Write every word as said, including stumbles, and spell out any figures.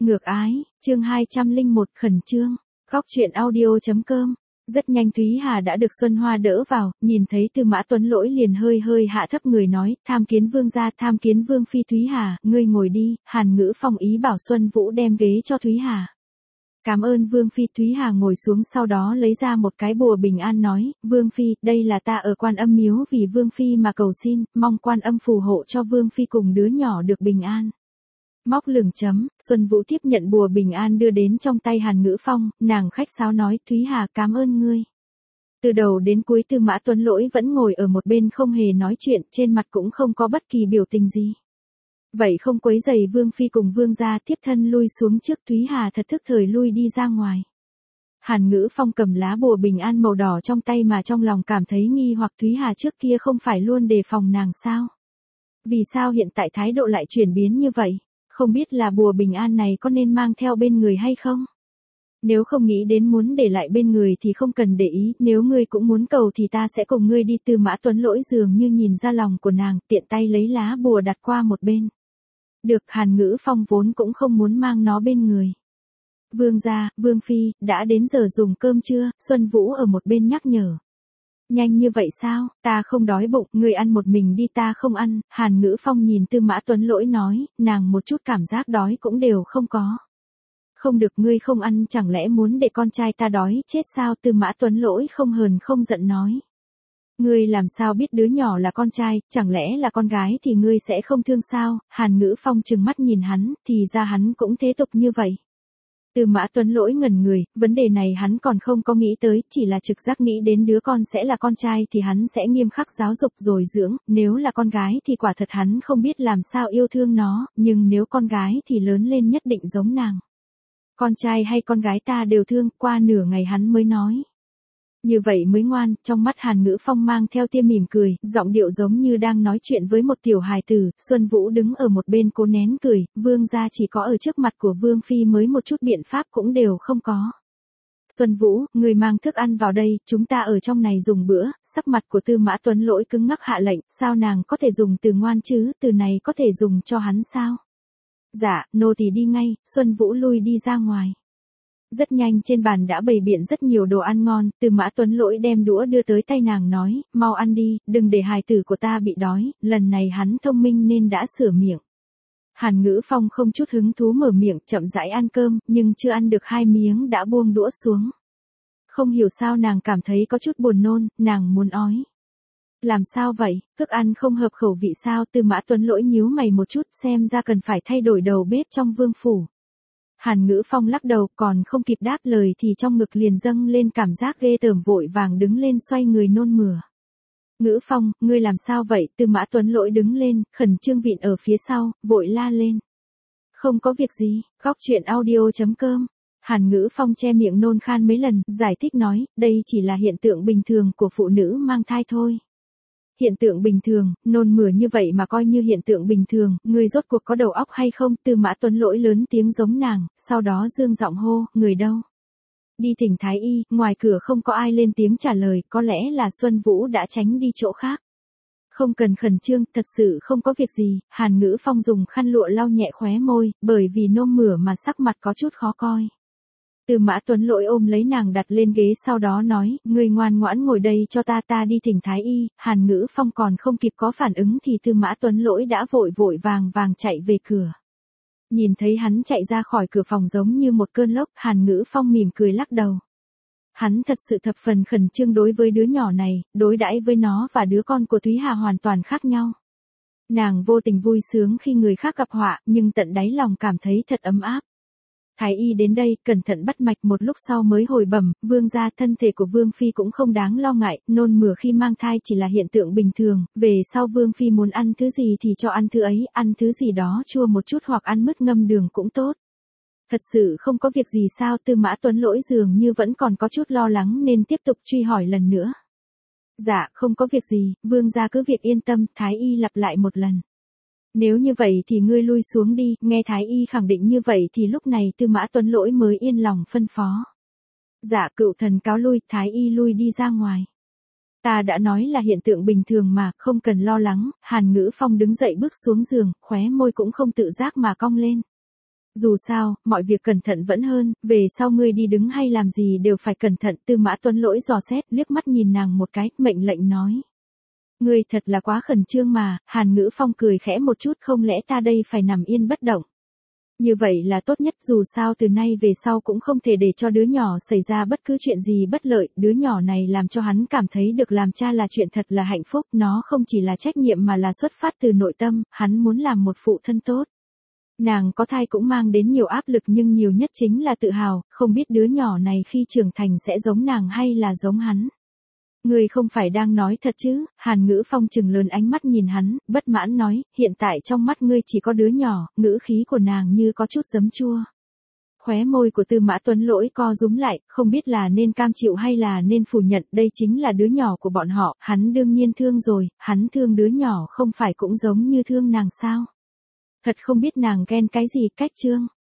Ngược ái, chương hai trăm lẻ một khẩn trương, góc truyện audio.com. Rất nhanh Thúy Hà đã được Xuân Hoa đỡ vào, nhìn thấy Tư Mã Tuấn Lỗi liền hơi hơi hạ thấp người nói, tham kiến vương gia, tham kiến vương phi. Thúy Hà, ngươi ngồi đi. Hàn Ngữ Phong ý bảo Xuân Vũ đem ghế cho Thúy Hà. Cảm ơn vương phi. Thúy Hà ngồi xuống, sau đó lấy ra một cái bùa bình an nói, vương phi, đây là ta ở Quan Âm miếu vì vương phi mà cầu xin, mong Quan Âm phù hộ cho vương phi cùng đứa nhỏ được bình an. Móc lửng chấm, Xuân Vũ tiếp nhận bùa bình an đưa đến trong tay Hàn Ngữ Phong, nàng khách sáo nói, Thúy Hà cảm ơn ngươi. Từ đầu đến cuối Tư Mã Tuấn Lỗi vẫn ngồi ở một bên không hề nói chuyện, trên mặt cũng không có bất kỳ biểu tình gì. Vậy không quấy rầy vương phi cùng vương gia, tiếp thân lui xuống trước. Thúy Hà thật thức thời lui đi ra ngoài. Hàn Ngữ Phong cầm lá bùa bình an màu đỏ trong tay mà trong lòng cảm thấy nghi hoặc, Thúy Hà trước kia không phải luôn đề phòng nàng sao? Vì sao hiện tại thái độ lại chuyển biến như vậy? Không biết là bùa bình an này có nên mang theo bên người hay không? Nếu không nghĩ đến muốn để lại bên người thì không cần để ý, nếu ngươi cũng muốn cầu thì ta sẽ cùng ngươi đi. Tư Mã Tuấn Lỗi dường như nhìn ra lòng của nàng, tiện tay lấy lá bùa đặt qua một bên. Được, Hàn Ngữ Phong vốn cũng không muốn mang nó bên người. Vương gia, vương phi, đã đến giờ dùng cơm chưa? Xuân Vũ ở một bên nhắc nhở. Nhanh như vậy sao? Ta không đói bụng, ngươi ăn một mình đi, ta không ăn. Hàn Ngữ Phong nhìn Tư Mã Tuấn Lỗi nói, nàng một chút cảm giác đói cũng đều không có. Không được, ngươi không ăn chẳng lẽ muốn để con trai ta đói chết sao? Tư Mã Tuấn Lỗi không hờn không giận nói. Ngươi làm sao biết đứa nhỏ là con trai, chẳng lẽ là con gái thì ngươi sẽ không thương sao? Hàn Ngữ Phong trừng mắt nhìn hắn, thì ra hắn cũng thế tục như vậy. Tư Mã Tuấn Lỗi ngẩn người, vấn đề này hắn còn không có nghĩ tới, chỉ là trực giác nghĩ đến đứa con sẽ là con trai thì hắn sẽ nghiêm khắc giáo dục rồi dưỡng, nếu là con gái thì quả thật hắn không biết làm sao yêu thương nó, nhưng nếu con gái thì lớn lên nhất định giống nàng. Con trai hay con gái ta đều thương. Qua nửa ngày hắn mới nói. Như vậy mới ngoan. Trong mắt Hàn Ngữ Phong mang theo tia mỉm cười, giọng điệu giống như đang nói chuyện với một tiểu hài tử. Xuân Vũ đứng ở một bên cố nén cười, vương gia chỉ có ở trước mặt của vương phi mới một chút biện pháp cũng đều không có. Xuân Vũ, người mang thức ăn vào đây, chúng ta ở trong này dùng bữa. Sắc mặt của Tư Mã Tuấn Lỗi cứng ngắc hạ lệnh, sao nàng có thể dùng từ ngoan chứ, từ này có thể dùng cho hắn sao? Dạ, nô tỳ đi ngay. Xuân Vũ lui đi ra ngoài. Rất nhanh trên bàn đã bày biện rất nhiều đồ ăn ngon, Tư Mã Tuấn Lỗi đem đũa đưa tới tay nàng nói, mau ăn đi, đừng để hài tử của ta bị đói. Lần này hắn thông minh nên đã sửa miệng. Hàn Ngữ Phong không chút hứng thú mở miệng, chậm rãi ăn cơm, nhưng chưa ăn được hai miếng đã buông đũa xuống. Không hiểu sao nàng cảm thấy có chút buồn nôn, nàng muốn ói. Làm sao vậy, thức ăn không hợp khẩu vị sao? Tư Mã Tuấn Lỗi nhíu mày một chút, xem ra cần phải thay đổi đầu bếp trong vương phủ. Hàn Ngữ Phong lắc đầu, còn không kịp đáp lời thì trong ngực liền dâng lên cảm giác ghê tởm, vội vàng đứng lên xoay người nôn mửa. Ngữ Phong, ngươi làm sao vậy? Tư Mã Tuấn Lỗi đứng lên, khẩn trương vịn ở phía sau, vội la lên. Không có việc gì. Góc truyện audio.com. Hàn Ngữ Phong che miệng nôn khan mấy lần, giải thích nói, đây chỉ là hiện tượng bình thường của phụ nữ mang thai thôi. Hiện tượng bình thường, nôn mửa như vậy mà coi như hiện tượng bình thường, người rốt cuộc có đầu óc hay không? Tư Mã Tuấn Lỗi lớn tiếng giống nàng, sau đó dương giọng hô, người đâu? Đi thỉnh thái y. Ngoài cửa không có ai lên tiếng trả lời, có lẽ là Xuân Vũ đã tránh đi chỗ khác. Không cần khẩn trương, thật sự không có việc gì. Hàn Ngữ Phong dùng khăn lụa lau nhẹ khóe môi, bởi vì nôn mửa mà sắc mặt có chút khó coi. Tư Mã Tuấn Lỗi ôm lấy nàng đặt lên ghế, sau đó nói, ngươi ngoan ngoãn ngồi đây cho ta, ta đi thỉnh thái y. Hàn Ngữ Phong còn không kịp có phản ứng thì Tư Mã Tuấn Lỗi đã vội vội vàng vàng chạy về cửa. Nhìn thấy hắn chạy ra khỏi cửa phòng giống như một cơn lốc, Hàn Ngữ Phong mỉm cười lắc đầu. Hắn thật sự thập phần khẩn trương đối với đứa nhỏ này, đối đãi với nó và đứa con của Thúy Hà hoàn toàn khác nhau. Nàng vô tình vui sướng khi người khác gặp họa, nhưng tận đáy lòng cảm thấy thật ấm áp. Thái y đến đây, cẩn thận bắt mạch, một lúc sau mới hồi bẩm, vương gia, thân thể của vương phi cũng không đáng lo ngại, nôn mửa khi mang thai chỉ là hiện tượng bình thường, về sau vương phi muốn ăn thứ gì thì cho ăn thứ ấy, ăn thứ gì đó chua một chút hoặc ăn mứt ngâm đường cũng tốt. Thật sự không có việc gì sao? Tư Mã Tuấn Lỗi dường như vẫn còn có chút lo lắng nên tiếp tục truy hỏi lần nữa. Dạ, không có việc gì, vương gia cứ việc yên tâm. Thái y lặp lại một lần. Nếu như vậy thì ngươi lui xuống đi. Nghe thái y khẳng định như vậy thì lúc này Tư Mã Tuấn Lỗi mới yên lòng phân phó. Dạ, cựu thần cáo lui. Thái y lui đi ra ngoài. Ta đã nói là hiện tượng bình thường mà, không cần lo lắng. Hàn Ngữ Phong đứng dậy bước xuống giường, khóe môi cũng không tự giác mà cong lên. Dù sao, mọi việc cẩn thận vẫn hơn, về sau ngươi đi đứng hay làm gì đều phải cẩn thận. Tư Mã Tuấn Lỗi dò xét, liếc mắt nhìn nàng một cái, mệnh lệnh nói. Ngươi thật là quá khẩn trương mà. Hàn Ngữ Phong cười khẽ một chút, không lẽ ta đây phải nằm yên bất động. Như vậy là tốt nhất, dù sao từ nay về sau cũng không thể để cho đứa nhỏ xảy ra bất cứ chuyện gì bất lợi, đứa nhỏ này làm cho hắn cảm thấy được làm cha là chuyện thật là hạnh phúc, nó không chỉ là trách nhiệm mà là xuất phát từ nội tâm, hắn muốn làm một phụ thân tốt. Nàng có thai cũng mang đến nhiều áp lực nhưng nhiều nhất chính là tự hào, không biết đứa nhỏ này khi trưởng thành sẽ giống nàng hay là giống hắn. Ngươi không phải đang nói thật chứ? Hàn Ngữ Phong trừng lớn ánh mắt nhìn hắn, bất mãn nói, hiện tại trong mắt ngươi chỉ có đứa nhỏ, ngữ khí của nàng như có chút giấm chua. Khóe môi của Tư Mã Tuấn Lỗi co rúm lại, không biết là nên cam chịu hay là nên phủ nhận, đây chính là đứa nhỏ của bọn họ, hắn đương nhiên thương rồi, hắn thương đứa nhỏ không phải cũng giống như thương nàng sao? Thật không biết nàng ghen cái gì, cách trương.